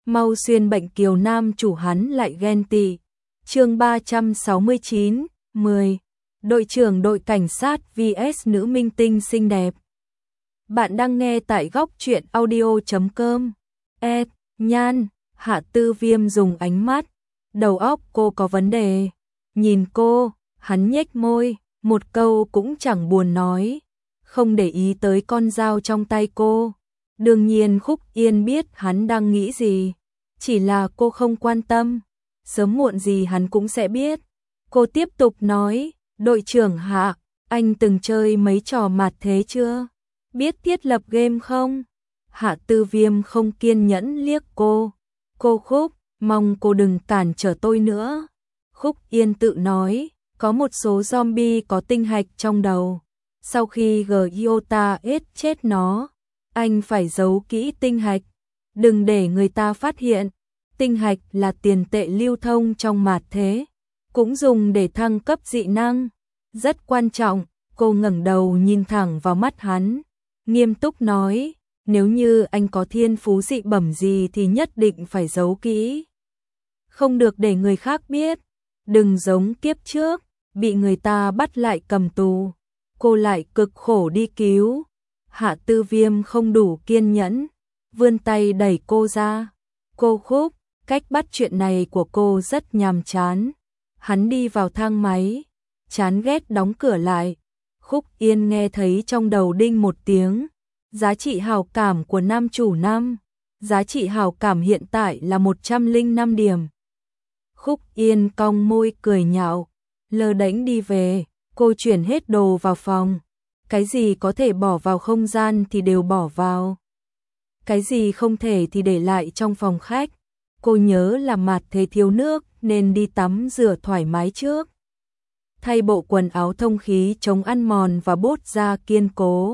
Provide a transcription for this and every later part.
mau xuyên bệnh kiều nam chủ hắn lại ghen tị. Chương 369, 10. Đội trưởng đội cảnh sát vs nữ minh tinh xinh đẹp. Bạn đang nghe tại góc truyện audio.com. Nhan, Hạ Tư Viêm dùng ánh mắt, đầu óc cô có vấn đề. Nhìn cô, hắn nhếch môi, một câu cũng chẳng buồn nói, không để ý tới con dao trong tay cô. Đương nhiên Khúc Yên biết hắn đang nghĩ gì, chỉ là cô không quan tâm, sớm muộn gì hắn cũng sẽ biết. Cô tiếp tục nói, đội trưởng Hạ, anh từng chơi mấy trò mặt thế chưa? Biết thiết lập game không? Hạ Tư Viêm không kiên nhẫn liếc cô. Cô Khúc, mong cô đừng cản trở tôi nữa. Khúc Yên tự nói, có một số zombie có tinh hạch trong đầu. Sau khi Giota chết nó, anh phải giấu kỹ tinh hạch, đừng để người ta phát hiện. Tinh hạch là tiền tệ lưu thông trong mạt thế, cũng dùng để thăng cấp dị năng, rất quan trọng. Cô ngẩng đầu nhìn thẳng vào mắt hắn, nghiêm túc nói, nếu như anh có thiên phú dị bẩm gì thì nhất định phải giấu kỹ, không được để người khác biết, đừng giống kiếp trước, bị người ta bắt lại cầm tù, cô lại cực khổ đi cứu. Hạ Tư Viêm không đủ kiên nhẫn, vươn tay đẩy cô ra. Cô Khúc, cách bắt chuyện này của cô rất nhàm chán. Hắn đi vào thang máy, chán ghét đóng cửa lại. Khúc Yên nghe thấy trong đầu đinh một tiếng. Giá trị hảo cảm của nam chủ năm. Giá trị hảo cảm hiện tại là 105 điểm. Khúc Yên cong môi cười nhạo, lơ đễnh đi về. Cô chuyển hết đồ vào phòng. Cái gì có thể bỏ vào không gian thì đều bỏ vào, cái gì không thể thì để lại trong phòng khách. Cô nhớ là mặt thế thiếu nước nên đi tắm rửa thoải mái trước, thay bộ quần áo thông khí chống ăn mòn và bốt da kiên cố.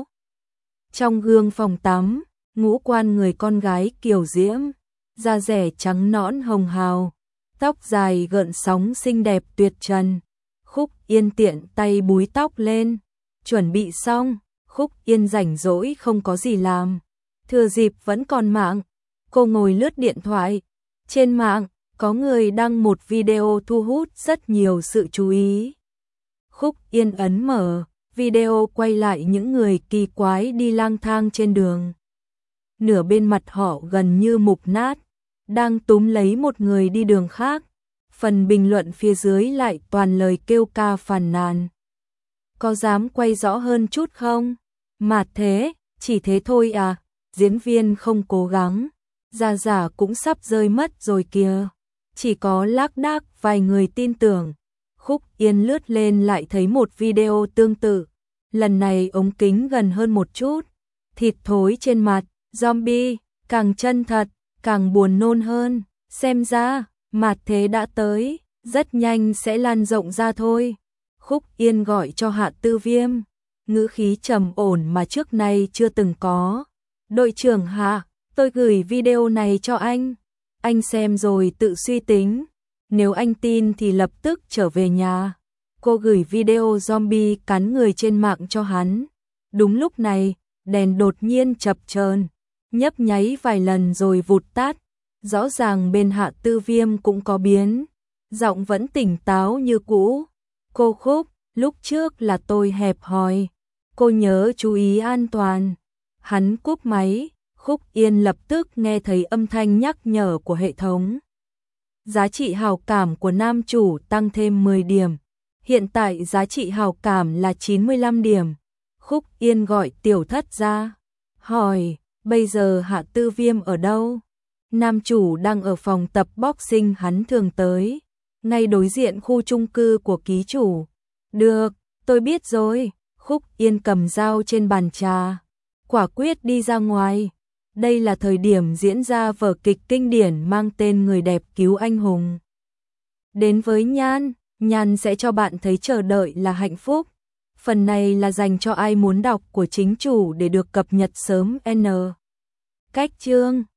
Trong gương phòng tắm, ngũ quan người con gái kiều diễm, da rẻ trắng nõn hồng hào, tóc dài gợn sóng xinh đẹp tuyệt trần. Khúc Yên tiện tay búi tóc lên, chuẩn bị xong. Khúc Yên rảnh rỗi không có gì làm, thừa dịp vẫn còn mạng, cô ngồi lướt điện thoại. Trên mạng có người đăng một video thu hút rất nhiều sự chú ý. Khúc Yên ấn mở video, quay lại những người kỳ quái đi lang thang trên đường. Nửa bên mặt họ gần như mục nát, đang túm lấy một người đi đường khác. Phần bình luận phía dưới lại toàn lời kêu ca phàn nàn. Có dám quay rõ hơn chút không? Mạt thế, chỉ thế thôi à? Diễn viên không cố gắng, giả cũng sắp rơi mất rồi kìa. Chỉ có lác đác vài người tin tưởng. Khúc Yên lướt lên lại thấy một video tương tự. Lần này ống kính gần hơn một chút. Thịt thối trên mặt, zombie, càng chân thật, càng buồn nôn hơn. Xem ra, mạt thế đã tới, rất nhanh sẽ lan rộng ra thôi. Khúc Yên gọi cho Hạ Tư Viêm, ngữ khí trầm ổn mà trước nay chưa từng có. Đội trưởng Hạ, tôi gửi video này cho anh xem rồi tự suy tính. Nếu anh tin thì lập tức trở về nhà. Cô gửi video zombie cắn người trên mạng cho hắn. Đúng lúc này, đèn đột nhiên chập chờn, nhấp nháy vài lần rồi vụt tắt. Rõ ràng bên Hạ Tư Viêm cũng có biến, giọng vẫn tỉnh táo như cũ. Cô Khúc, lúc trước là tôi hẹp hòi, cô nhớ chú ý an toàn. Hắn cúp máy. Khúc Yên lập tức nghe thấy âm thanh nhắc nhở của hệ thống. Giá trị hảo cảm của nam chủ tăng thêm 10 điểm. Hiện tại giá trị hảo cảm là 95 điểm. Khúc Yên gọi Tiểu Thất ra, hỏi, bây giờ Hạ Tư Viêm ở đâu? Nam chủ đang ở phòng tập boxing hắn thường tới, ngay đối diện khu chung cư của ký chủ. Được, tôi biết rồi. Khúc Yên cầm dao trên bàn trà, quả quyết đi ra ngoài. Đây là thời điểm diễn ra vở kịch kinh điển mang tên Người đẹp cứu anh hùng. Đến với Nhan, Nhan sẽ cho bạn thấy chờ đợi là hạnh phúc. Phần này là dành cho ai muốn đọc của chính chủ để được cập nhật sớm. Cách chương